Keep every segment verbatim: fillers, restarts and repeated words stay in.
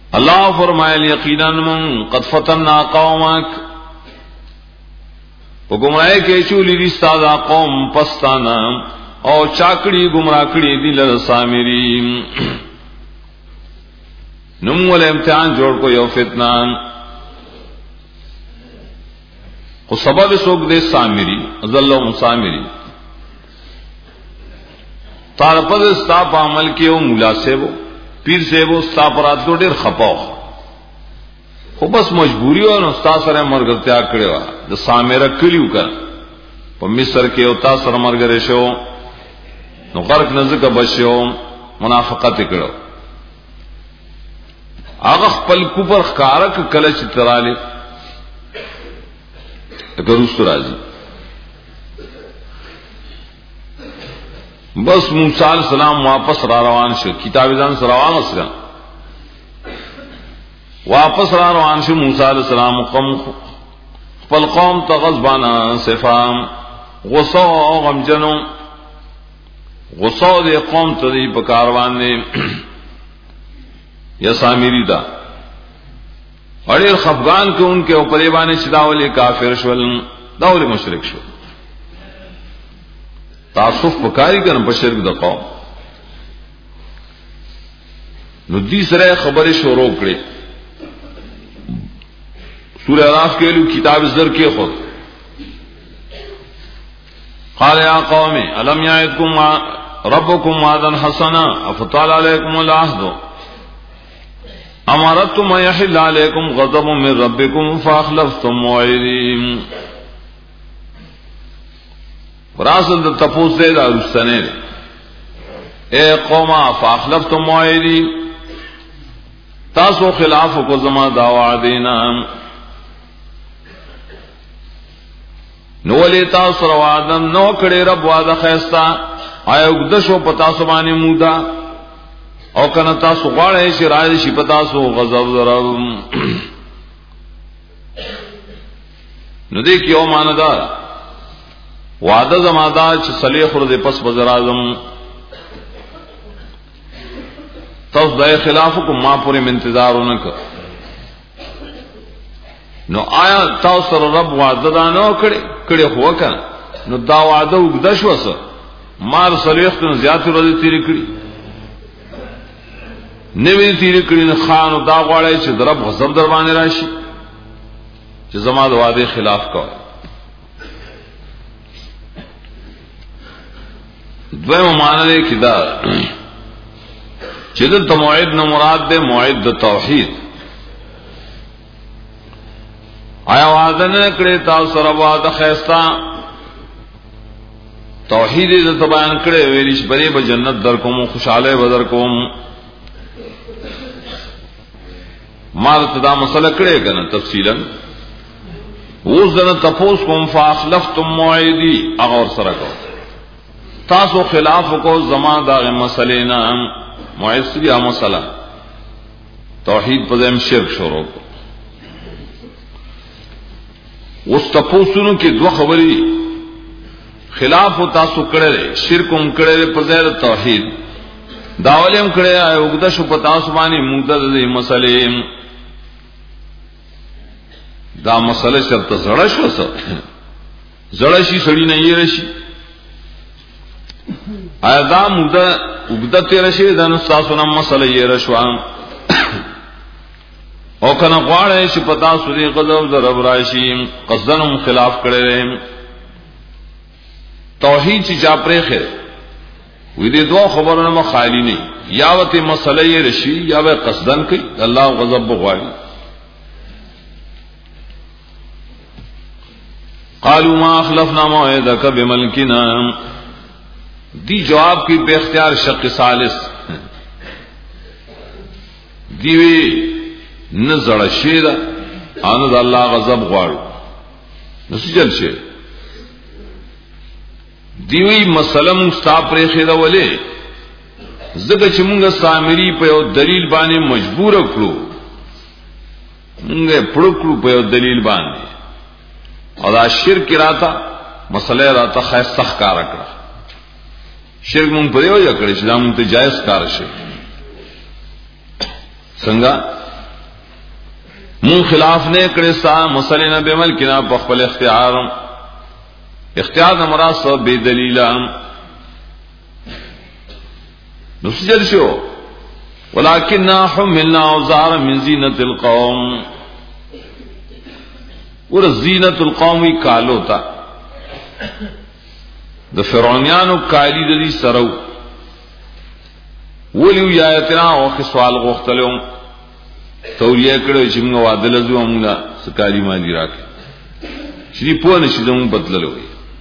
اللہ فرمائے یقینا من قد فتنا قومک وہ گمراہ کے چولی رشتہ دا قوم پستانا او چاکڑی گمراہ کڑی دل سامری نم والے امتحان جوڑ کو یو فتنہ کو سبب سوک دے سامری ذلہم سامری تارپد ستا پا عمل کیو مولا سے وہ پیر سے وہ ستا پرات کو دیر خپاو خو بس مجبوری ہو نو ستا سر مرگر تیاگ کرے وا دا سامرہ کلیو کر پا مصر کے او تا سر مرگر شو نو غرق نزک بشو منافقت کرو آغا خپل کفر خکارک کلچ ترالی اگر رسو راضی بس موسیٰ علیہ السلام واپس را روان شو کتاب ازان سے روان اسکا واپس را روان شو موسیٰ علیہ السلام قوم خپل قوم تا غضبانا صفام غصو غم جنو غصو دے قوم تا دی پکاروان دے یا سامری دا اڑیر خفگان کے ان کے اوپرے بانے چداولی کافر شول داولی مشرک شول تعصف پکاری کرن پر شرک دا قوم نو دیسرے خبر شروع کرے سورہ اعراف کے لئے کتاب زر کے خود قال یا قوم الم یعدکم ربکم وعدا حسنا افطال علیکم العہد امرتم یحل علیکم غضب من ربکم فاخلفتم موعدی راسل دا تپوس دے دا رستنے دے اے قوما فاخلفتم موعدی تاسو خلاف کو زما دعوا دینا نولی تاسو روادن نو کڑے رب وعدہ خیستا آیا اگدشو پتاسو بانی مودا او کنا تاسو غواړی چې راځي شي پتا سو غضب ضرب نو دې کې او ماندار وعده زمادا چې صلیح ور دې پس بزر اعظم تاسو د خلاف کو ما پورې انتظار ونک نو آیا تاسو سره رب وعده دا نو کړي کړي هو کنه نو دا وعده وګد شو سه مار صلیح ته زیات ور دې تیری کړي نوی تیری کرین خان و دا غواړی چې درب غضب در باندې راشي چې زما د وعده خلاف کوي دویم معنی دی کې دا چې د موعد نه مراد ده موعد د توحید آیا وعده نه کړی تاسو سره وعده خیستا توحید دې بیان کړی ویریش بری به جنت در کوم خوشاله بدر کوم مال تدا مسئلہ کڑے گا نا تفصیلا اس دن تپوس کم فاخلفتم موعدی اغور سرکو تاسو خلاف کو زمان داغ مسئلینا موعد سریا مسئلہ توحید پزیم شرک شروع کو اس تپوسنو کی دو خبری خلاف تاسو کڑے رے شرکم کڑے رے پزیر توحید داولیم کڑے آئے اگدشو پتاسبانی مدد دے مسئلیم دا مسئلہ شرط زړه شو سه زړه شي سړی نه یې رشي آیا دا موده وګدا تیر شي دا نو تاسو نه مسئلہ یې رشو او کنه غواړی چې پتا سوري غضب ضرب راشي قصدن خلاف کړي توحید چې چا پرې خیر وې دې دوه خبرونه ما خالی نه یا وته مسئلہ یې رشي یا به قصدن کوي الله غضب بغواړي قالوا ما اخلفنا موعدك بملكنا دی جواب کی بے اختیار شق ثالث دیوی نزړ شي دا ان الله غضب غواړي نسجل شي دیوی مسلم مستاپره خیدا ولې زګه چې موږ سامری په یو دلیل باندې مجبور کړو موږ پړو کړو په یو دلیل باندې او دا شرک راتا مسئلہ راتا خیر سخت کار کړه شرک مونږ په یو ځای کړی چې دا مونږ ته جایز کار شي څنګه من خلاف نے کړه سا مسلې نه به ملک نه په خپل اختیار اختیار نه مراد سو بے دلیل نو سجل شو ولكننا حملنا اوزار من زینت القوم ور زینت القوم کالو تا د فرعونانو کالی د دې سرو ولیو یاتنا او سوال غختلم توریه کړو چې موږ وادل زو موږ سکاری مالی راکې چې په نشي زمو بدللو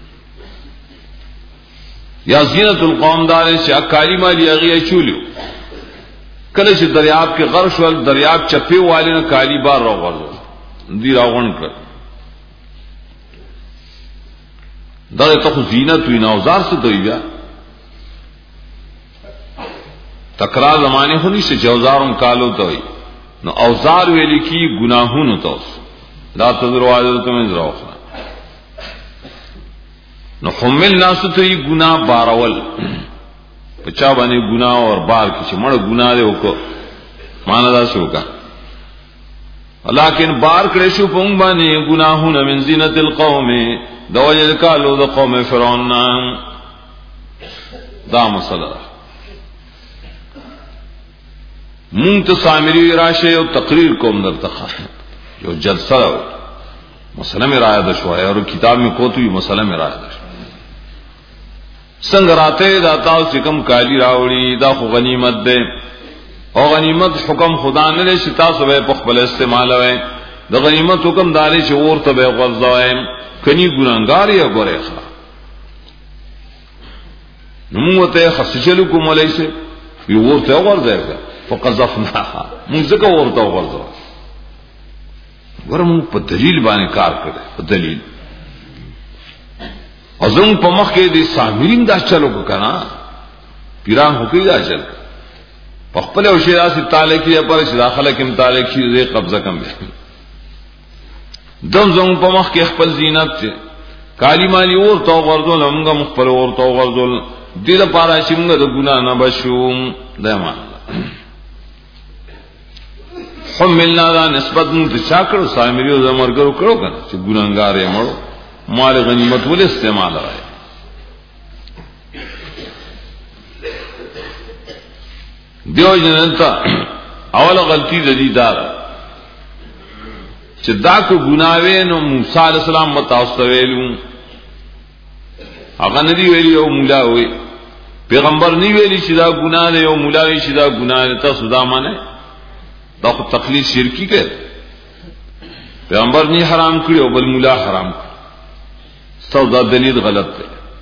یا زینت القوم دار چې اکاری مالی هغه چولیو کله چې دریاب کې غرش ول دریاب چپی والے نه کالی بار راغلو دی راغون کړ دا ته خو زینت وی نه اوزار څه دوی بیا تکرار زمانه خو نشي جوزارم کالو ته وي نو اوزار ویل کی گناہوں تو لا تذروا تم زراوخنا نو حمل ناس ته گناہ بارول پچا باندې گناہ اور بار کی مړ گناہ دے وکړه معنا دا شو کا لیکن بار کړي شو پونګ باندې گناہوں من زینت القوم دوجل کالو د قوم فرعون دا مسله مونږ سامری راشه او تقریر کوم درته یو جلسه مسله می راځه د شوای او کتاب می کوتوی مسله می راځه څنګه راته دا تاسو کوم کالی راوړي دا خو غنیمت ده او غنیمت حکم خدا نه لشي تاسو به په خپل استعمال وای د غنیمت حکم داري چې ورته به غوځوي کني ګورنګار یا ګورې ښه نو موږ ته خصچلو کوم ولایسه یو ورته ورځي فقذفناها موږ ځکه ورته ورځو ورم په دلیل باندې کار کړی په دلیل ازم په مخ کې دي سامرین دا چلو کنه پیران هوکي دا چل په خپل او شی راسي تعالی کې پر داخله کې متعلق شي دې قبضه کم دي دم زم په مخ کې خپل زینت چې کالی مالی اور تو ورزول موږ مخبر اور تو ورزول دې لپاره چې موږ د ګنا نه بشو دما حملنا دا نسبت متشاکر سامری او زمرګرو کړو کنه چې ګناګار یې مړو مال غنیمت ول استعمال راي دیو جنتا اول غلطی د دې دار چې دا کو ګناوې نو موسی عليه السلام متاسویلو هغه ندی ویلی او مولا وی پیغمبر نی ویلی چې دا ګناه دی او مولا وی چې دا ګناه دی تاسو دا مانه دا خو تقلید شرکی کې پیغمبر نی حرام کړی او بل مولا حرام کړ سودا دلیل غلط دی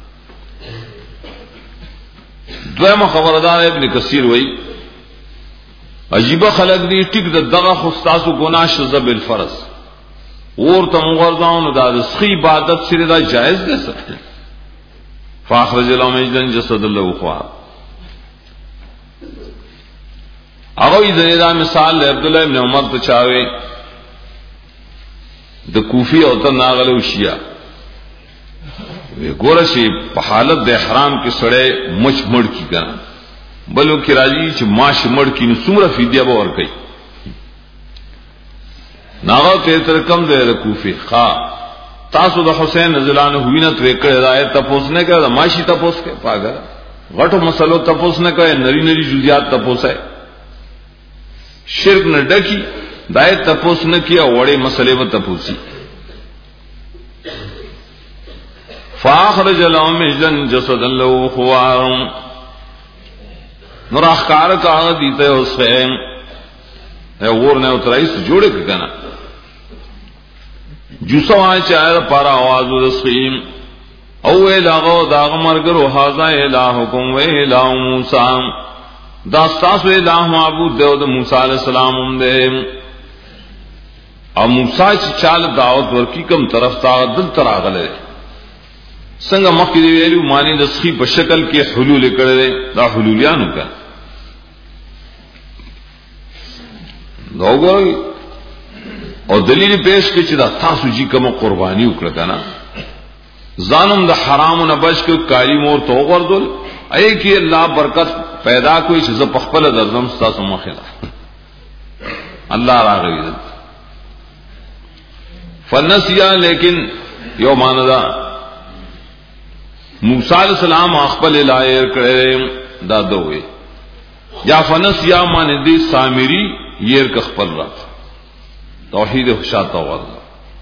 دویمه خبردار ابن کثیر وی عجیب خلق دی ټیک دغه خو تاسو ګناه شذ بالفرض ورته مغرضاون دا د سخی عبادت سره دا جائز دی سره فاخرج لهم جسد الله خوا هغه دې دا مثال عبد الله ابن عمر ته چاوي د کوفی او ته ناغلو شیا وی ګور شي په حالت د احرام کې سړی مچ مړ کی کنه بلو کې راځي چې ماش مړ کی نو څومره فدیه به ور کوي ناغه ته تر کم دی د کوفی ښا تاسو د حسین رضی الله عنه وینه تر کړه راځي تاسو نه کړه ماشي تاسو کې پاګه غټو مسلو تاسو نه کوي نری نری جزئیات تاسو شرک نه ډکی دای تاسو نه کیه وړې مسلې و تاسو فاخرج لهم من جسد له خوار نراخکار کا دیتے حسین اے ور نے اترائیس جوڑے کنا جوسو چاہر پارا آواز رسخیم او الہو داغ مرگرو حاضا الہکم و الہ موسیٰ داستاسو الہ معبود دے دا موسیٰ علیہ السلام دے او موسیٰ چال دعوت ورکی کم طرف تا دل تراغلے څنګه مخکې دی ویلو معنی د سخی په شکل کې حلول کړي دا حلولیانو کا دوغوي او دلیل پیش کړي چې دا تاسو جی کوم قرباني وکړه کنه ظالم د حرام نه بچ کې کاری مور تو ورذل اي کې الله برکت پیدا کوي چې ز په خپل درځم تاسو مخه الله راغوي فنسیا لیکن یو ماندا موسی علیہ السلام خپل لایې کړه دا دوی یا فنسیا مان دې سامری ير ک خپل را توحید شاته ورغ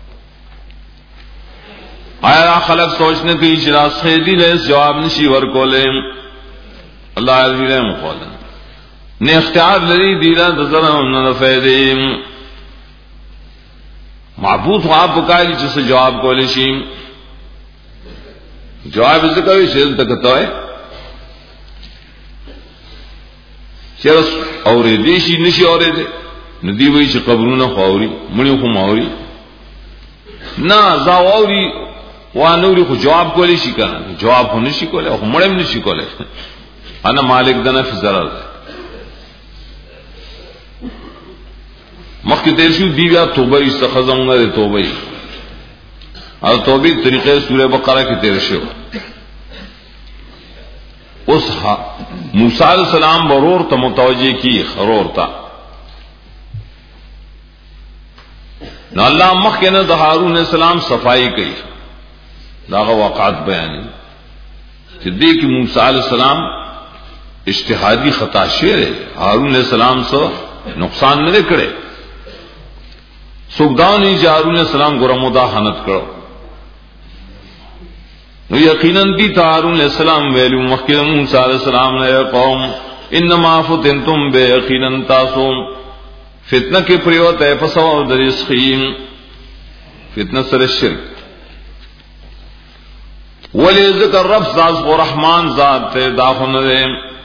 آیا خلق سوچنے کی شراس خیدی لے جواب نشی ورکولے اللہ عزیزی مقولا نے اختیار لری دیلا دزرہ انہوں نے فیدے معبود خواب بکائی جسے جواب کولے شیم جواب اسے کوئی شیل تکتا ہے چرس اوری دیشی نشی اوری دے ندی وی چه قبرون خواوری منی خو ماوری نا زاوری وانوری خو جواب کولی شي کنه جواب خو نشي کولی خو مړم نشي کولی انا مالک د نفس ضرر مخکې تیر شو دی بیا توبه استخزم نه توبه او توبې طریقې سوره بقره کې تیر شو اوس موسی علیہ السلام برور ته متوجه کی خرور تا نو الله مخکې نه د هارون علیہ السلام صفائی کوي داغه واقعات بیان چې دې کې موسی علیہ السلام اجتهادی خطا شعر هارون علیہ السلام سره نقصان نه کړي سوګداونی چې هارون علیہ السلام ګره مداهنت کړو نو یقینا دې هارون علیہ السلام ویلو مخکې موسی علیہ السلام نے قوم انما فتنتم بيقینا تاسو فتنه کې پریوت ہے فسو د رزقین فتنه سره شرک ولی ذکر رب ذات و رحمان ذات تے داخن دے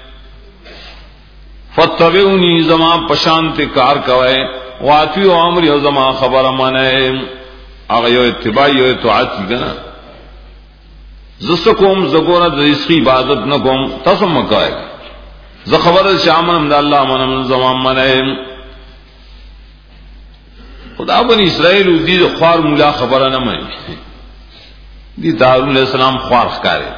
فتبعونی زمان پشانت کار کوئے واتیو عمری و زمان خبر مانے اغیو اتباعی و اتعاتی گنا زسکوم زگورا رزقی عبادت نکوم تسم مکائے زخبر شامنم دا اللہ منم زمان مانے خدا بنی اسرائیل دید خوار مولا خبر نمائی دی دارون علیہ السلام خوار خکارے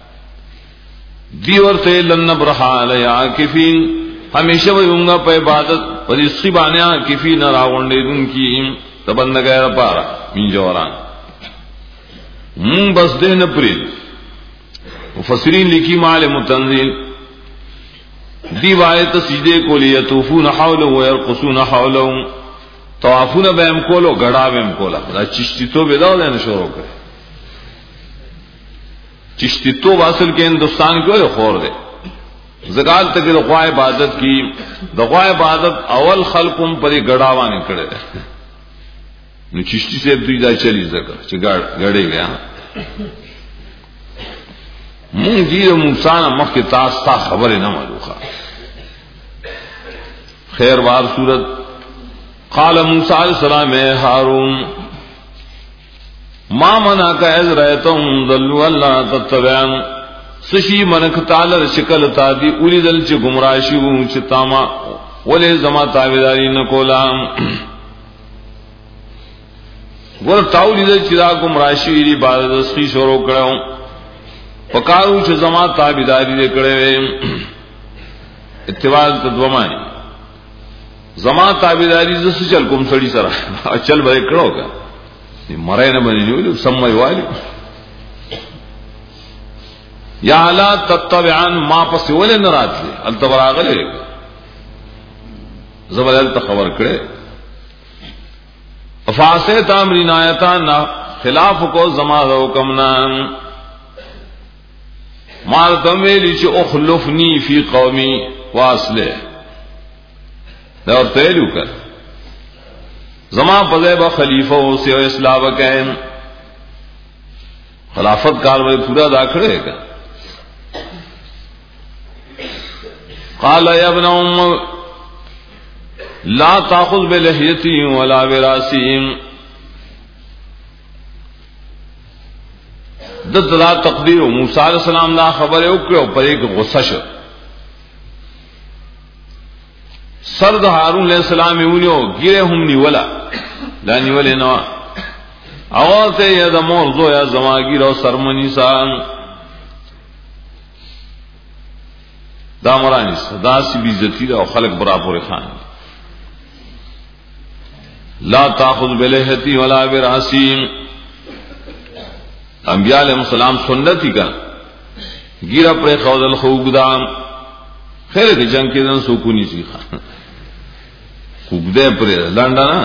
دی ورتے لنب رہا علی عاکفین ہمیشہ ویونگا پہ عبادت پر اس خیبانے عاکفین راوندے دن کی تبند غیر پارا من جوران من بس دے نپرید مفسرین لکی مال متنزیل دی وایت سیدے کو لیتوفون حولو ویرقصون حولو توافون بیم کولو گڑا بیم کولا دا چشتی تو بیداو دینا شروع کرے چشتی تو واصل کے ہندوستان کو خور دے زکال تک دغوا عبادت کی دغوا عبادت اول خلقم پر گڑاوانے کڑے نو چشتی سے دوی دا چلی زکا چی گڑے گیا مون جیر موسیٰ مخ کی تاستا خبر نہ معلوخا خیر بار صورت قال موسیٰ علیہ السلام اے ہارون ما منا کا از رایتم ذلوا اللہ تتبعن سشی منک تعالی شکل تا دی اولی دل چ گمراشی و چ تاما ولے زما تابعداری نہ کولا ور تاولی دل چ دا گمراشی دی عبادت اس کی شروع کړو پکارو چ زما تابعداری دے کړه اتباع تدومانی زما تابعداری زس چل کوم سړی سره چل به کړو کا مرے نہ بنی جو سمئی والی یا لا تتبعان ما پس ولے نہ رات لے التبراغلے زبر خبر کرے افاسے تامرین آیتان خلاف کو زما حکمنا مال تمیلی چ اخلفنی فی قومی واسلے اور تیلو کر زمان پذیبہ خلیفہ سے اصلاح وکین خلافت کاروائی پورا دا کھڑے گا قال یا ابن ام لا تاخذ بلحیتی ولا براسی دد لا تقدیر موسیٰ علیہ السلام دا خبر اکڑو پر ایک غصہ شد سرد ہارون علیہ السلام اونیو گیرے ہم نیولا لا نیولے نوا اواتے یا دا موضوع یا زماگیر و سرمنی سان دا مرانی سا دا سی بیزتی دا و خلق برا پوری خان لا تاخذ بلحیتی ولا براسی. انبیاء علیہ السلام سنت ہی کا گیرا پر خودل خوگدام خیر دی جنگ کے دن سکونی سی خان خوگدے پر لانڈا نا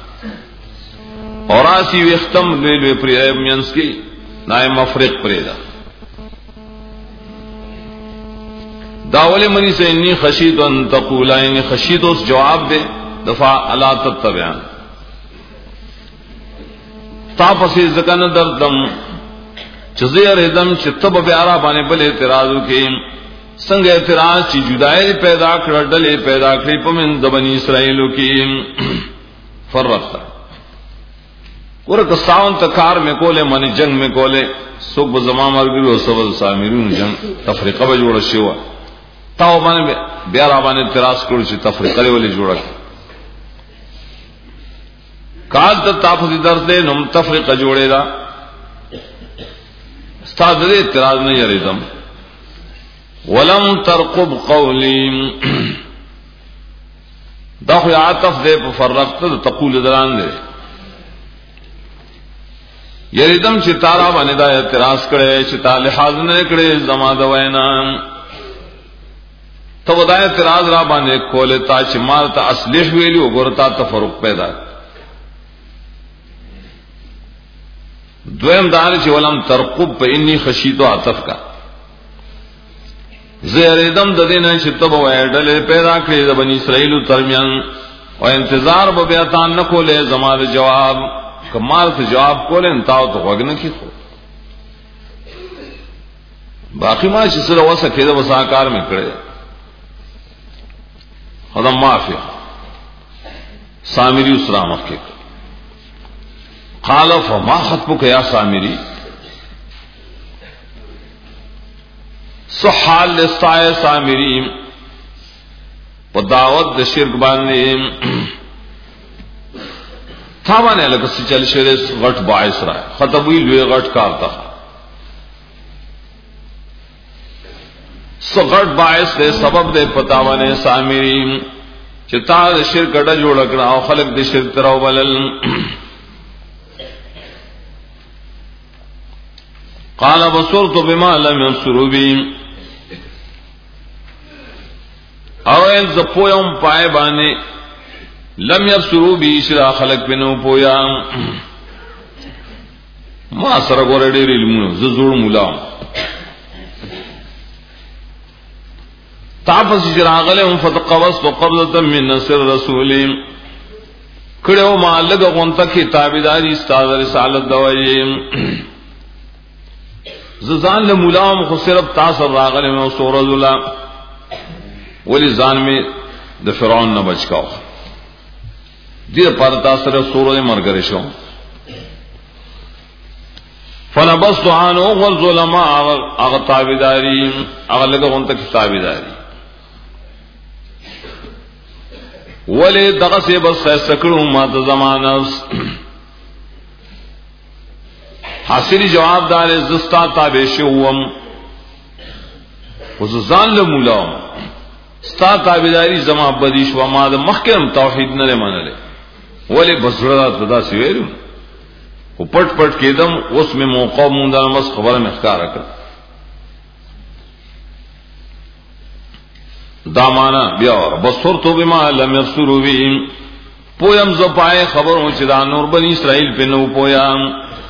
اور آسی ویختم لوی لوی پر عیب مینس کی نائے مفرق پر دا داول منی سے انی خشیت ان تقولا انی خشیت اس جواب دے دفاع علا تتبعان تاپسی زکن دردم چزیر ادم چتب بیارا بانے بل اعتراضو کی سنگ اعتراض چی جدائی پیدا کر ڈلے پیدا کری پمن دبنی اسرائیلو کی فرق ورک ساون تکار میں کولے منی جنگ میں کولے سوک بزمان مرگری و سبز سامیرون جنگ تفریقہ بجوڑا شیوا تاو بانے بیارا بانے اعتراض کرو چی تفریقہ والے جوڑا کال تا تاپسی درد دے نم تفریقہ جوڑے دا استاد دے اعتراض نہیں یریدم ولم ترقب قولی دا خو عاطف دے فرقت تقول دران دے یریدم چې تارا باندې دا اعتراض کړي چې تا لحاظ نه کړي زما د وینا ته دا اعتراض را باندې کوله تا چې مال ته اصلح ویلی وګورتا تفرق پیدا دویم دار چې ولم ترقب په انی خشیت او عطف کا زیریدم د دینه چې تب وایډل پیدا کړی د بنی اسرائیل ترمیان او انتظار به بیان نه کوله زما د جواب کمال ته جواب کولې انتاو ته وګنه کی خو باقی ما چې سره وسه کېده وساکار مې کړې خدام معافی سامری اسلام مخکې قال فما خطبك يا سامری صحال لسائے سامری په دعوت د شرک باندې تھاوانے لگا سی چل شیرے غٹ باعث رہا ہے خطبوی لوے غٹ کارتا سو غٹ باعث دے سبب دے پتاوانے سامری چتا دے شرک اڈا جوڑ اکڑا او خلق دے شرک تراو بلل قال بصرت بما لم يبصروا بي اویل زپویم پائے بانے لم يبصروا بي شرا خلق بنو پویا ما سره ګور ډېر علمونه زړ مولا تاپس شراغله فتقوس قبضه من نصر رسول کړهو ما لګ غونته کی تابعداري استاد رسالت دوی زان له مولا مخ صرف تاثر راغله مو سور ذلا ولی ځان می د فرعون نه بچاو دیر پر تاثر سورہ مرگرے شو فنبست عنه والظلماء اغتابداری اغلق غنتا کتابداری ولی دغسی بس سکروں مات زمانس حاصلی جواب دار زستا تابع شوم خصوصان لمولاهم ستا تابداری زما بدیش و ما د محکم توحید نه منله ولی بسرا تدا سویرو او پټ پټ کېدم اوس می موقع مونږه مس خبره مخکاره کړ دا معنا بیا بصرتو بما لم يبصروا به پویم ز پای خبرو چې دا نور بنی اسرائیل په نو پویم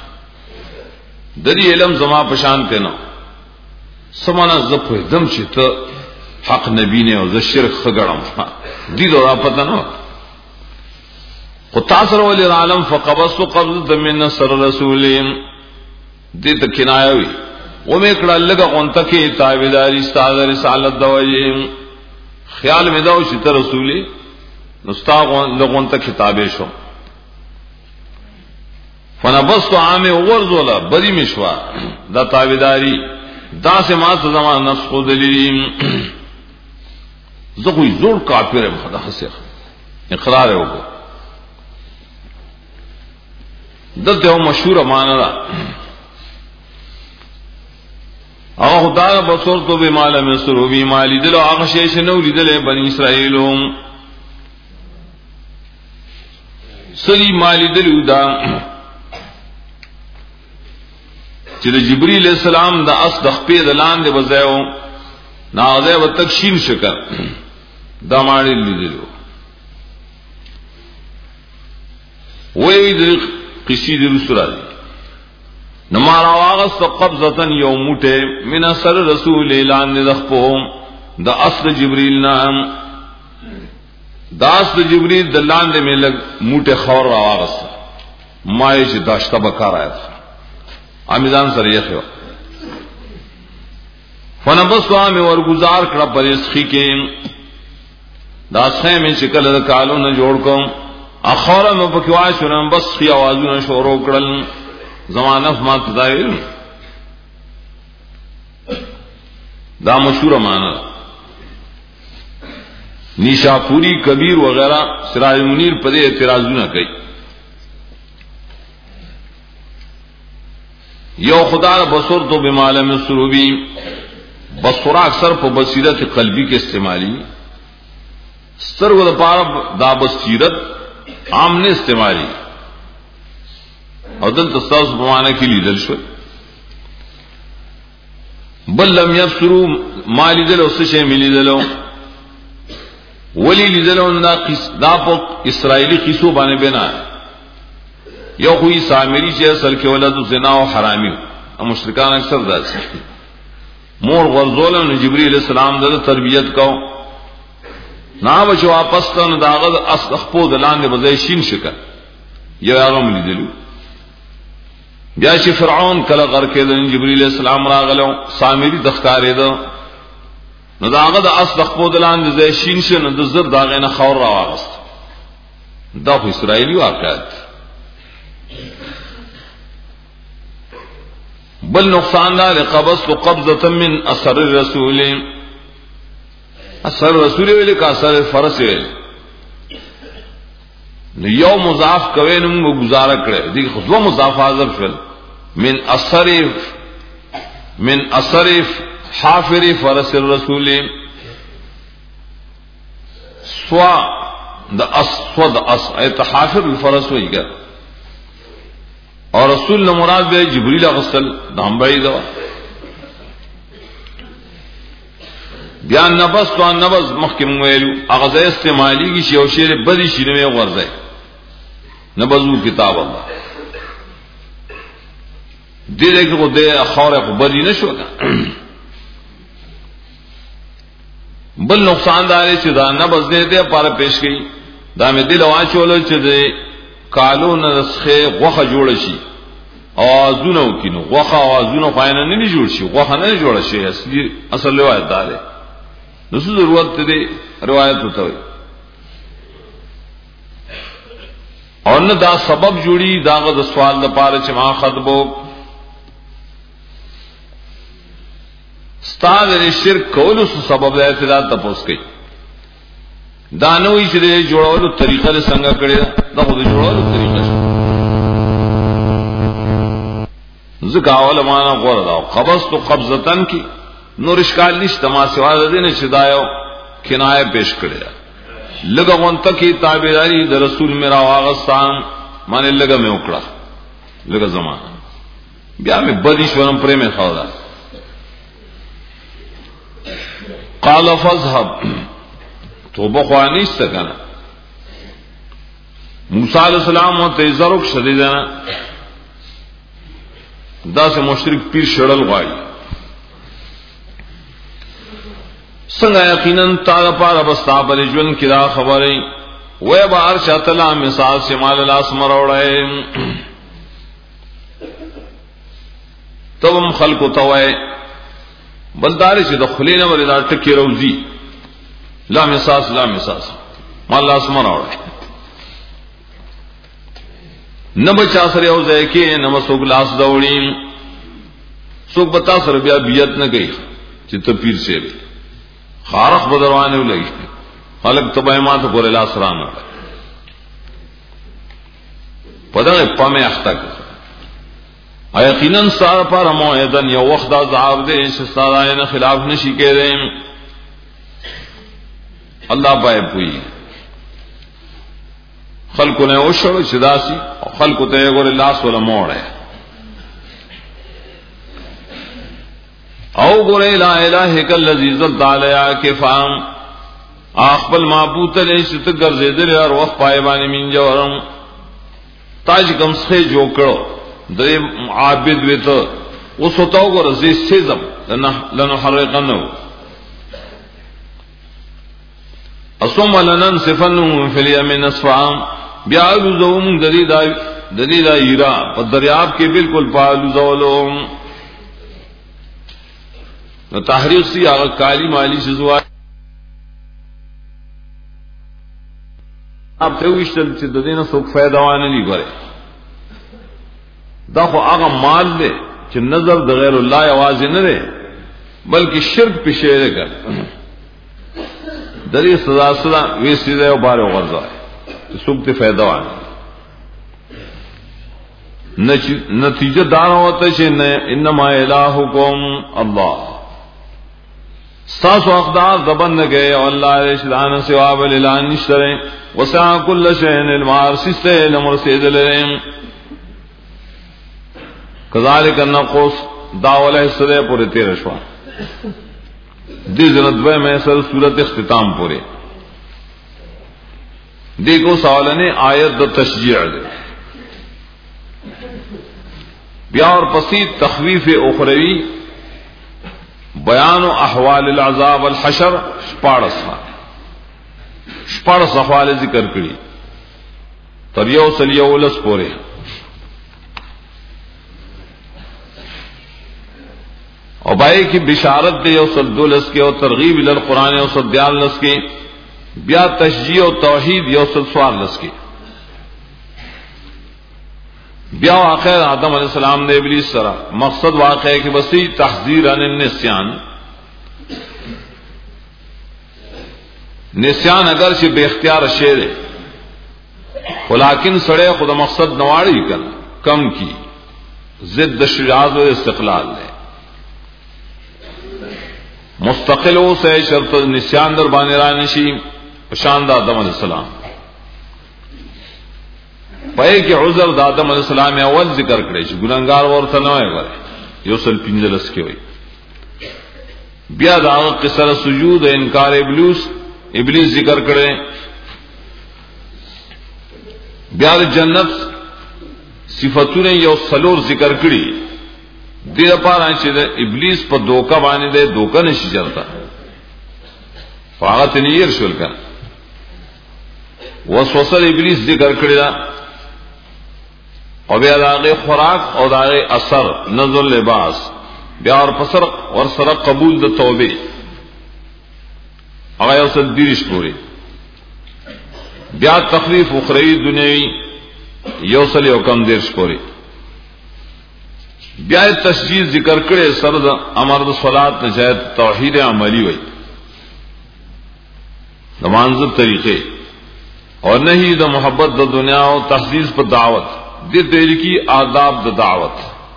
د دې علم زما پشان ته نو سمانا ز په دم چې ته حق نبی نے او ز شرک خګړم دې دا پته نو قطاصر ولی العالم فقبضت قبض من نصر رسولین دې ته کنایوي و مې کړه لګه اونته کې تابعداري استاد رسالت دوی خیال مې دا چې ته رسولي نستاغ لغون ته کتابه شو فنبست عام ورزولا بدی مشوا دا تابعداري دا سه ما ته زمان نفس خود دلیل زغوی زور کافر خدا حسه اقرار وکړه دلته یو مشهور معنا ده او خدای بصور تو به مال مسرو به مالی دل هغه شی چې نو لیدل بنی اسرائیل سری مالی دلیو دا چې د جبرئیل علیہ السلام د اس د خپې د لاندې وځایو ناغه و تکشین شکر دا مالی لیدلو وی د قصې د رسول الله نمارا واغس قبضتن یوموته من اثر رسول اعلان نذخپو د اصل جبرئیل نام د اصل جبرئیل د لاندې ملک موټه خور واغس مای چې داشته بکار آیا امیزان سره یې خو فنبسوا می ورگزار کړه پرېسخي کې دا څه مې شکل د کالو نه جوړ کوم اخره مې په کې واشرم بس خي आवाजونه شروع کړل زمانہ ما تدایل دا مشهور معنا نیشاپوری کبیر وغیرہ سراج منیر پر اعتراضونه کوي یو خدا بصور تو بمعلم السروبی بصور اکثر په بصیرت قلبی کې استعمالی سترګو د پاره دا بصیرت عام نه استعمالی او دل تستاس بمانا کی لیدل شو بل لم یبصروا ما لیدلو سشه ملی دلو ولی لیدلو دا قص دا په اسرائیلی قصو باندې بنا یو خو سامری چې اصل کې ولادت زنا او حرامي او مشرکان اکثر داسې مور غرزول نو جبرئیل علیہ السلام د تربیت کو نا بچ واپس ته داغه اسخپو دلان دی بځای شین شکه یو هغه لیدلو بیا چې فرعون کله غر کې د جبرئیل علیہ السلام راغلو سامری دخکارې ده نو داغه د اصل خپل دلان د شین شنه د زر داغه نه خور راوغست دا خو اسرائیلی واقعات بل نقصان دا لقبضت قبضه من اثر الرسول اثر رسول ویل کا اثر فرس ویل یو مضاف کوي نو موږ گزاره کړې دي خو دو مضاف حذف شول من اثر من اثر حافر فرس الرسول سوا د اسود اس ایت حافر الفرس ویګه اور رسول نو مراد به جبرئیل غسل دام بعید بیا نبس تو نبس مخکم ویلو اغه استعمالی کی شی او شی بدی شی نو ورځي نبذو کتاب الله دې دغه کو دې اخاره کو بدی نشو بل نقصان دار چې دا نبذ دې ته پر پیش کړي دا مې دل واچول چې دې کالو نسخه غوخه جوړ شي اوازونه وکینو غوخه اوازونه فاینه نه جوړ شي غوخه نه جوړ شي اصلي اصل روایت دار نو څه ضرورت دې روایت وته اور نه دا سبب جوړي داغه د سوال د پاره چې ما خطبو ستاد شرک کولو سبب د اعتراض تاسو کوي دا نو یې چې جوړولو طریقه څنګه کړی دا خو د جوړولو طریقه ځکه اول معنا غوړه دا قبضت قبضتن کی نور اشکال نشته ما سوا د دې نه چې دا یو کنایه پیش کړی لگا وانتا کی تابعداری در رسول میرا واغستان مانے لگا میں اکڑا لگا زمان بیا میں بدیشورم پرے میں خوادا قال فاذهب تو بخوانی سکنا موسیٰ علیہ السلام و تیزرک شدیدنا دا سے مشرک پیر شڑل غائی څنګه یقینا تا پاره بستا پر ژوند کې دا خبرې وې بهر شاتلا مثال شمال لاس مروړې تم خلق توای بلدار چې د خلینه ولې دا ټکی روزي لا مثال لا مثال مال لاس مروړې نه بچا سره او ځای کې نه مسوګ لاس دوړې څوک بتا سره بیا بیت نه گئی چې ته پیر شه خارخ بدروانه ولګي خلق تبایمات پر لا سلام پدغه پمه اخته یقینا سار پر موعدن یو وخت عذاب دې چې ستاره نه خلاف نشي کېدې الله پای پوي خلقو نے اوشڑ چداسی خلقو تے گور لاس ولا موڑ ہے او گور لا الہ الا الذی ذل علیہ کے فام اخبل معبود تے ست گرزیدل اور وقت پائے بانی من جورم تاج کم سے جو کرو دے عابد وت اس تو گور زی سزم لنحرقنه اصم لنن صفنهم فی الیمن اصفام بیالو زوم دلیل دلیل ایرا اور دریاب کے بالکل پالو زولوم نو تحریک سی آغا کالی مالی سے زوا اب تیوشتل چی ددین سوک فیدوانے لی گرے دا خو آغا مال دے چی نظر دا غیر اللہ آوازی نہ دے بلکہ شرک پیشے دے کر دری سزا سزا ویسی دے و بارے غرضا ہے سوکتے فائدہ آنے نتیجہ دانا ہوتا ہے انما الہکم اللہ ستاسو اقدار زبن گئے اور اللہ رشدان سواب الالان نشتریں وسع کل شہن المار سستے لمرسید لریں کذالک النقص داول حصدے پورے تیرہ شوا دی زندوے میں سر صورت اختتام پورے دیکھو سوال نے آیت دا تشجیع دے بیا اور پسید تخویف اخروی بیان و احوال العذاب والحشر شپاڑس شپاڑس احوال ذکر کری تریو سلیو لس پورے اور بھائی کی بشارت دے او سدولس کے اور ترغیب القرآن او سدیال لس کے بیا تشجیع و توحید یو سل سوال لس کے بیا واقع آدم علیہ السلام نے ابلیس سرا مقصد واقع ہے کہ بسی تحذیر عن النسیان نسیان اگر سے بے اختیار شیر ہے لیکن سڑے خدا مقصد نواڑی کر کم کی ضد شجاعت و استقلال ہے مستقل ہو سے شرط نسیان در بانرانشی شاندار آدم علیہ السلام پائے کہ عذر دا آدم علیہ السلام اول ذکر کرے گناہگار ورثہ نہ ہوئے یو سل پنجلس کے ہوئی بیا دا قصر سجود انکار ابلیس ابلیس ذکر کرے بیا جنت صفتوں نے یو سلور ذکر کری دیر پارا چیز ابلیس پر دوکا بانے دے دوکا نشی چلتا فاغت نیر شل کر وسوسل ابلیس ذکر کرے دا اور بیا داغے خوراک اور داغے اثر نظر لباس بیا اور پسر اور سرق قبول دا توبے اگر اسد دیرش پوری بیا تخریف اخروی دنیاوی یوصل یوکم دیرش پوری بیا تشجیع ذکر کرے سرد امر صلات نجات توحید عملی ہوئی نمانزب طریقے اور نہیں دا محبت دا دنیا و تحزیز پر دعوت دی تیری کی آداب دا دعوت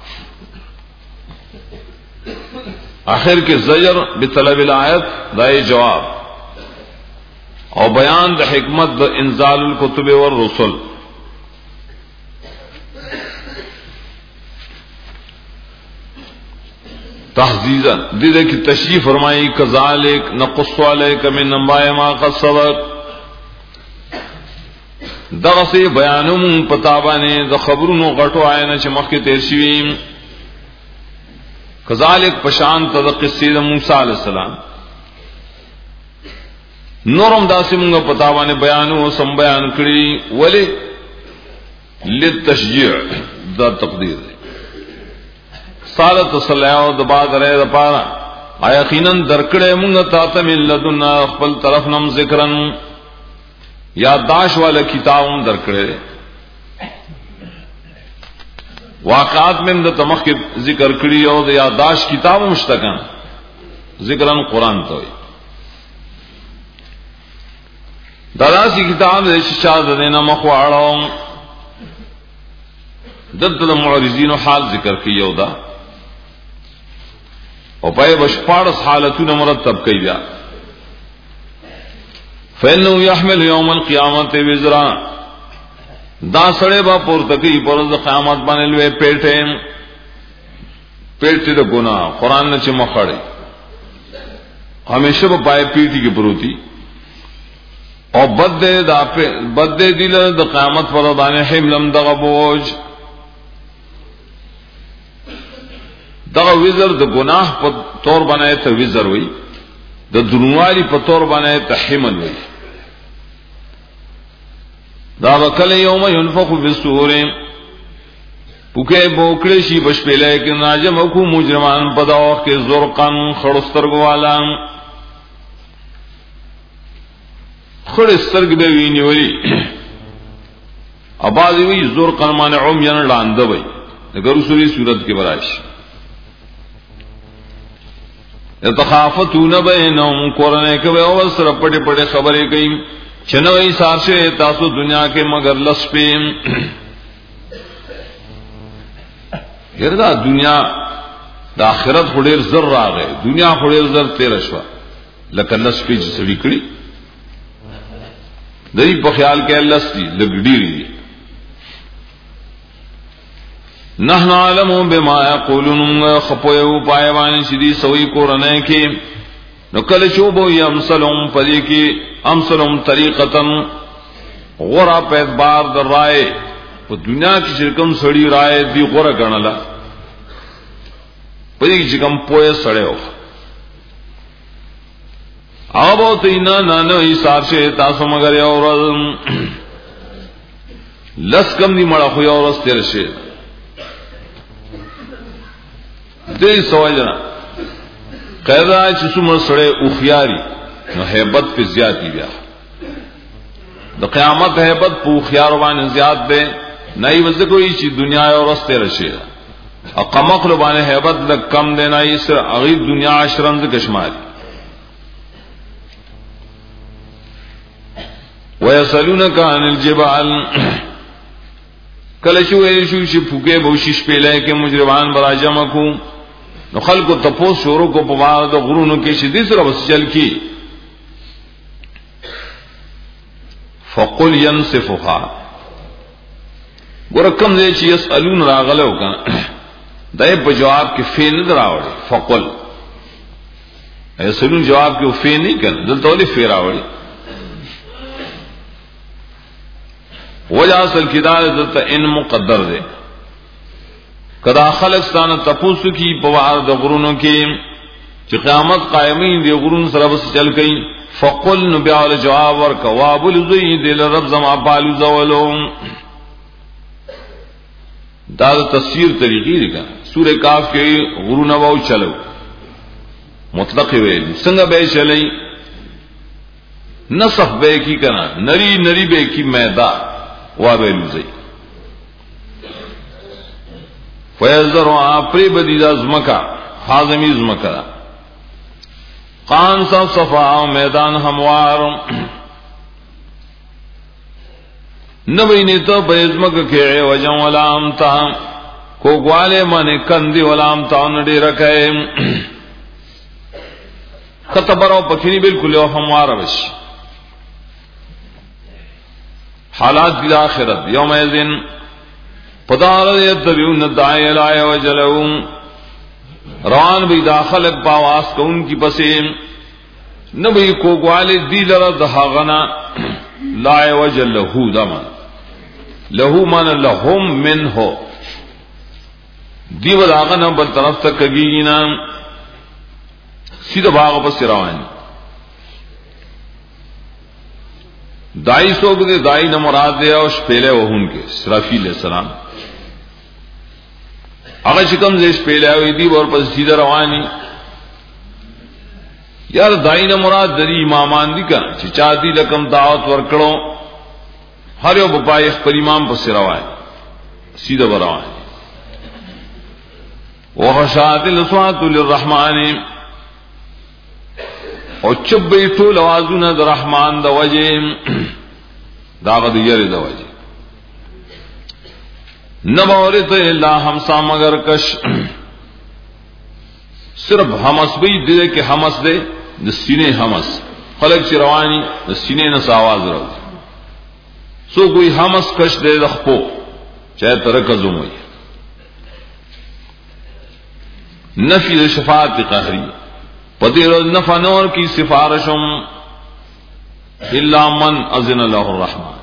آخر کے زجر بطلب الآیت دائے جواب اور بیان دا حکمت دا انزال الکتب والرسل تحزیزا دیدے کی تشریف فرمائی کذالک نقص علیک من انباء ما قد سبق دغسی بیانم پتابانے دا خبرونو غٹو آئینا چھ مخی تیر شویم کذالک پشان تدق سید موسیٰ علیہ السلام نورم داسی منگا پتابانے بیانو سم بیان کری ولی للتشجیع دا تقدیر دے سالت صلیعو دا بعد رہے دا پارا آیا خینن درکڑے منگا تاتا من لدنا اخبر طرف نم ذکرن یادداشت والا کتابوں درکڑے واقعات میں دا تمخ کے ذکر کری ہو دا یادداشت کتابوں مشتکن ذکرن قرآن تو دادا سی کتاب دے شاہ دینا مخواڑا دلت دا معرضین و حال ذکر کی ہو دا اور پائے بشپاڑس حالتون مرتب کی بیا فإنه يحمل يوم القيامة وزرا دا سړی با پورته کوي پر د قیامت باندې لوی پیټه پیټه د ګناه قران نه چې مخړي همیشه په پای پیټي کې پروتي او بد دې دا بد دې دل د قیامت پر باندې حملم دغه بوج دغه وزر د ګناه په تور باندې ته وزر وي د درنوالي په تور باندې ته حمل وي دا وکل یوم ينفخ فی الصور پوکه بوکړی شي بشپېلې کې ناجم کو مجرمان په دا وخت کې زرقن خړسترګ والا خړسترګ به ویني اباځي وی زرقن معنی عميان لاندې وي دغه رسولي صورت کې برائش يتخافتون بينهم قرانه کې او سره پټه پټه خبرې کوي چنوي سارشه تاسو دنیا کې مگر لس پیم ګردا دنیا د آخرت خډیر زر راغې دنیا خډیر زر تیر شو لکه لس پی چې سړي کړی دای په خیال کې لس دي لګډيري نحن علم بما يقولون خپويو پایوان شدي سوي قرانه کې نو کله چوبو يمسلم پدې کې امسلم طریقتن غورا په اعتبار د رائے په دنیا کې شرکم سړی رائے دی غورا غنلا پدې چې کوم پوهه سړیو اوبو تینا نه نه حساب شه تاسو مگر یو لس کم دی مړه خو یو ورځ تیر شي دې سوالونه قاعده چې څومره سړی او خياري نو hebat په زیاتی بیا د قیامت hebat په خيار باندې زیات ده نه یې وځ کوي چې دنیا او راسته رشي او قمقل باندې hebat د کم ده نه یې سره هغه دنیا عشرند کشمال ويسالونك عن الجبال کله شو یې شو چې فوګه بوشش پیلای کې مجرمان براجم کو نو خلکو تپوس شروع کو په واره د غرونو کې شدي سره بس چل کی فقل ينصفها ورکم دې چې يسالون راغلو کنه دای په جواب کې فعل نه راوړي فقل يسالون جواب کې فعل نه کړي دلته ولې فعل راوړي وجه اصل کدار دلته ان مقدر ده کدا خلق ستانه تپوسو کی بوار د غرونو کې چې قیامت قائمین دی غرون سره بس چل کئ فقل نبي ال جواب ور کوابل ذی دل رب زما بالو زولم دا تفسیر طریقې دی کنه سورہ کاف کې غرونه وو چلو مطلق ویل څنګه به چلی نصف به کی کنه نری نری به کی میدا وا به لوزي فیذروا پری بدی دا زمکا حازمی زمکا قان صف صفا میدان هموار نبینی تو بیزمک کې وجن ولام تا کو غواله من کندی ولام تا نډی رکه خطبرو پکینی بالکل هموار وش حالات دی آخرت یوم یذن پدار یتبعون الداعی الی وجلهم روان بھی داخل پاواس کو ان کی پسیم نبی کو گوالے دی لرا دہاغنا لا وجل له دمن له من لهم منه دی وداغنا بل طرف تک گینا سیدھا باغ پس روان دائی سوگ دے دائی نہ مراد دے او شپیلے وہن کے اسرافیل علیہ السلام هغه چې کوم زیش پیلاوي دی ور پس سیده رواني یار داینه مراد د امامان دي کنه چې چا دي لکم دعوت ورکړو هر یو په خپل امام پس روان سیده روان وخشات الاصوات للرحمن او چبې ټول اوازونه د رحمان د وجه داغه د یری د وجه نبورت الا همسا مگر کش صرف همس بھی دے کہ همس دے د سینې همس خلق چې رواني د سینې نه آواز راوځي سو کوئی حمس کش دے رخپو چاہے ترکزم ہوئی نفی شفاعت قہری پدیر نفع نور کی سفارشم الا من اذن له الرحمن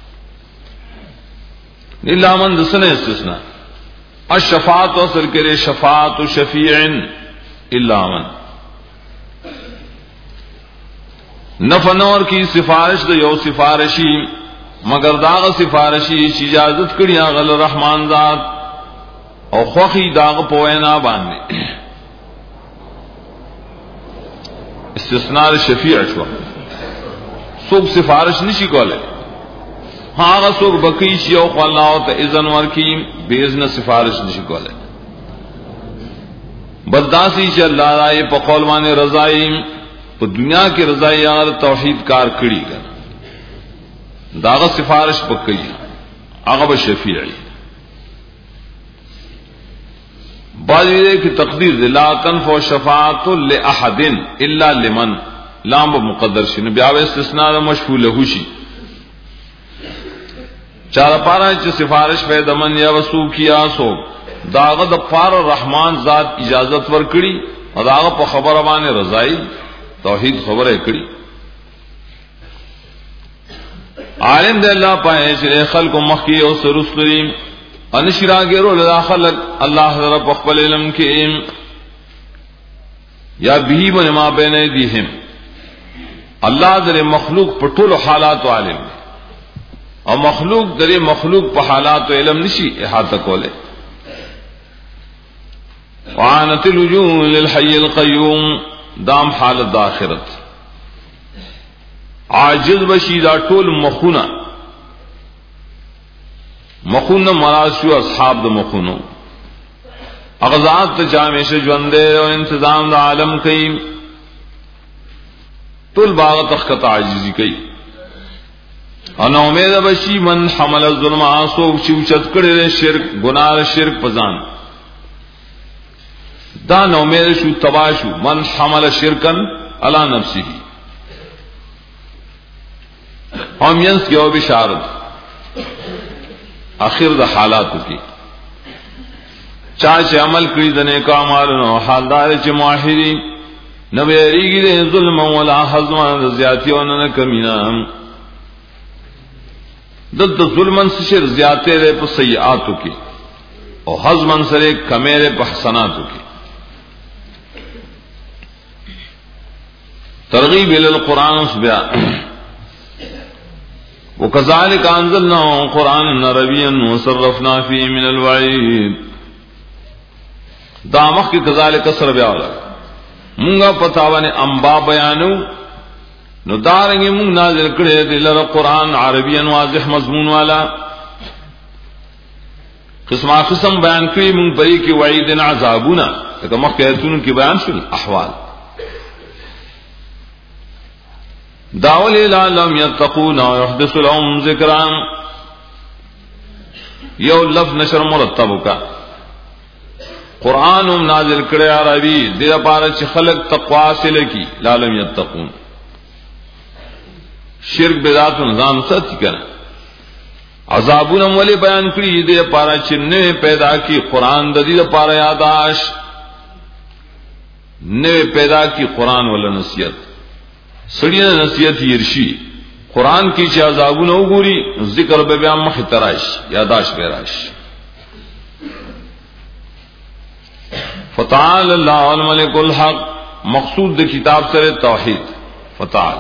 الا من دسن استثناء الشفاعت اصل کے شفاعت شفیع الا من نفع نور کی سفارش دے یو سفارشی مگر داغ سفارشی اجازت کړي غل رحمان ذات او خوخي داغ پوینا باندې استثناء شفیع شو سوق سفارش نشي کوله هغه سوق بقي شي او الله ته اذن ورکي باذن سفارش نشي کوله بداسي چې الله راي په قول باندې رضای په دنیا کې رضای یار توحید کار کړي داغه سفارش پکې هغه به شفیعي بعض یہ کہ تقدیر لا تنفع شفاعت لاحد الا لمن لام مقدر شنو بیا استثناء مشفول له شي چار پارا چې سفارش پیدا من یا وسو کیا سو داغه د پار رحمان ذات اجازت ور کړي او داغه په خبره باندې رضای توحید خبره کړي عالم دے اللہ پائے چلے خلق و مخی او سرسلیم انشراغیرو لدى خلق اللہ رب اقبل علم کے یا بھی من ما بین ایدیہم اللہ در مخلوق پر طول حالات و عالم اور مخلوق در مخلوق پر حالات و علم نشی احاطہ کولے وعنت الوجوه للحی القیوم دام حالت داخرت عاجز بشی دا ټول مخونه مخونه مراد شو اصحاب د مخونو اغزاد ته جامشه ژوند او انتظام د عالم کوي ټول باغ تخت عاجزی کوي انا امید بشی من حمل الظلم اسو چې چت کړي شرک ګناه شرک پزان دا نو امید شو تباشو من حمل شرکن علی نفسه ہم ینس کی او بشارت آخر دا حالاتو کی چاچے عمل کری دنے کا مالنو حالدار چے معاہدی نبیریگی دے ظلم ولا حضمان زیادتی ونن کمینا دد ظلمن سشر زیادتے دے پا سیئاتو کی او حضمن سرے کمیرے پا حسناتو کی ترغیب الالقرآن اس بیا وكذلك أنزلناه قرآنا عربيا وصرفنا فيه من الوعيد دامخ کی كذلك سر بیاولا مونگا پتاوانے انبا بیانو نو دارنگی مونگ نازل کرے دلر قرآن عربيا واضح مضمون والا قسم قسم بیان کری مونگ بری کی وعید عذابونا تکا مخ کہتون کی بیان شنی احوال داول العالم یتقون و یحدث لهم ذکران یو لفظ نشر مرتب کا قرآن نازل کرے عربی دیر پارا چی خلق تقوا سلے کی لعلم یتقون شرک بدعت نظام سچ کرنا عذابون ولی بیان کری دیر پارا چی نوے پیدا کی قرآن دیر پارا یاداش نوے پیدا کی قرآن ولا نصیحت سڑی نصیحت یرشی قرآن کی چی عذابون او گوری ذکر بے بیان مخی تراش یاداش بیراش فتعال اللہ الملک الحق مقصود دے کتاب سر توحید فتعال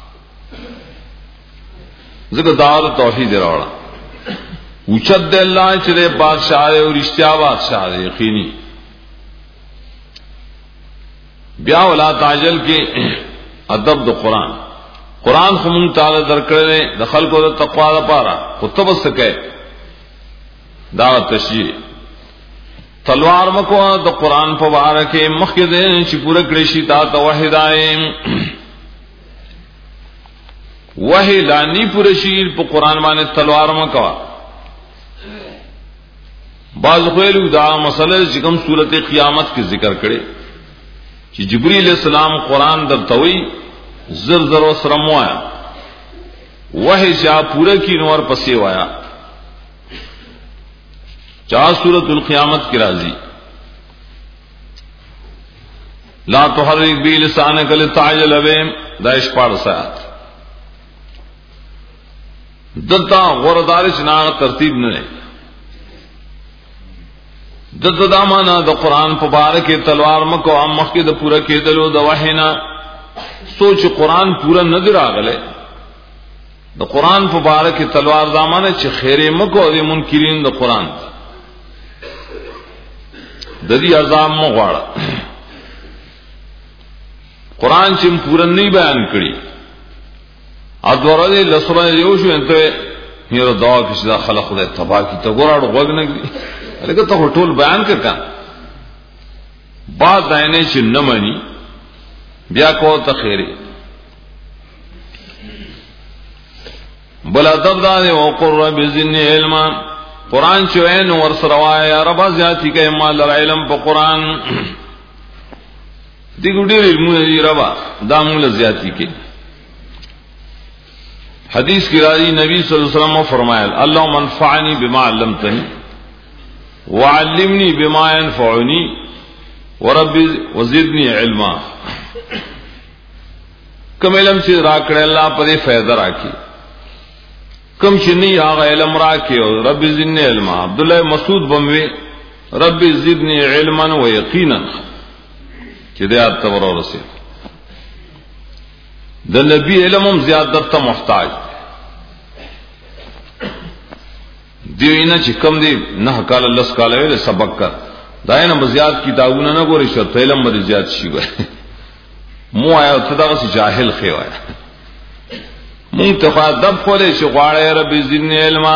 ذکر دار توحید روڑا اوچد دے اللہ چلے بادشاہ اور اشتیا بادشاہ یقینی بیا ولا تعجل کے ادب دو قرآن قرآن خمون تعالی درکڑے دخل کو تقوا دا پارا خطب سکے دعوت تشریح تلوار مکو دا قرآن پبارکے مخی دین چی پورا کریشی تا توحید آئے وحی لانی پورا شیر پا قرآن بانے تلوار مکو بعض خویلو دا مسئلہ چکم صورت قیامت کی ذکر کرے چی جبریل السلام قرآن در توئی زر زر و سرموایا वही चा पूरा की नवर पसे वाया चाह सूरतुल क़ियामत की राजी ला तुहर्रिक बि लिसानक लितअजल बिहिम दाइश पाड़ सात दत्ता गौरदारिश नाग तरतीब ने दत्ता दामाना द कुरान मुबारक के तलवार मको अम मक्के द पूरा के दलो द वहिना सोच कुरान पूरा नजर आ गले द कुरान मुबारक के तलवार दामाना च खैरे मको दे मुनकिरीन द कुरान ददी अजाब मगवाड़ा कुरान चिम पूरा नहीं बयान करी अदवरदे लसरा योशु अंते हिरो दवा किसी दा खलक खुदा तबाह की तो गोराड़ वग नगरी लेकिन तो होटल बयान कर का बात आने से न मनी ब्या को तखेरे बला दबदाने वक़ुर रब्बि ज़िदनी इल्मा कुरान चुएन वर्ष रवाया रबा ज्याति के माल इल्म प कुरान दिगुडीर इल्मु रबा दामुल ज्याति के हदीस की राजी नबी सल्लल्लाहु अलैहि वसल्लम ने फरमाया अल्लाहुम्मा अनफ़अनी बिमा अल्लमतनी वअल्लिमनी बिमा यनफ़उनी वरब्बी वज़िदनी इल्मा कम इल्म से राकड़े अल्लाह पर फायदा राखी कम शनी आगा इल्म राखी और रब्बी ज़िदनी इल्मा अब्दुल्लाह मसूद बमवे रब्बी ज़िदनी इल्मन व यकीनन हिदायत तवरो से द नबी इल्म ज्यादा त मुहताज दीना चिकम दी न काल लस काल वे सबक कर दायना बजियात किताबुन न गोरी शत इल्म बद ज्याद शी गए मु आया तदा से जाहिल खेवाया मुंतफा दब खोले शुगाड़े रब्बी ज़िदनी इल्मा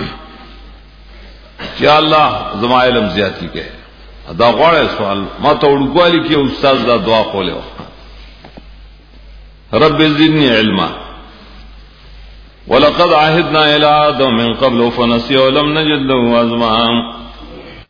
क्या अल्लाह जमा इल्म ज्यादती के दा गौड़े सवाल मा तो उड़गवाली की उस्ताद दा दुआ खोले रब्बि ज़िदनी इल्मा वलक़द अहिदना इला आदम मिन क़ब्ल फनसिया वलम नजिद लहु अज़मा